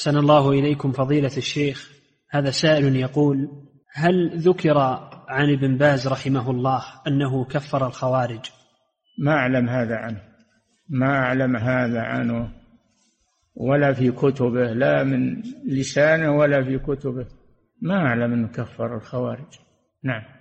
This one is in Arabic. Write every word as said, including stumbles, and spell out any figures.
أحسن الله إليكم فضيلة الشيخ. هذا سائل يقول: هل ذكر عن ابن باز رحمه الله أنه كفر الخوارج؟ ما أعلم هذا عنه، ما أعلم هذا عنه ولا في كتبه، لا من لسانه ولا في كتبه، ما أعلم أنه كفر الخوارج. نعم.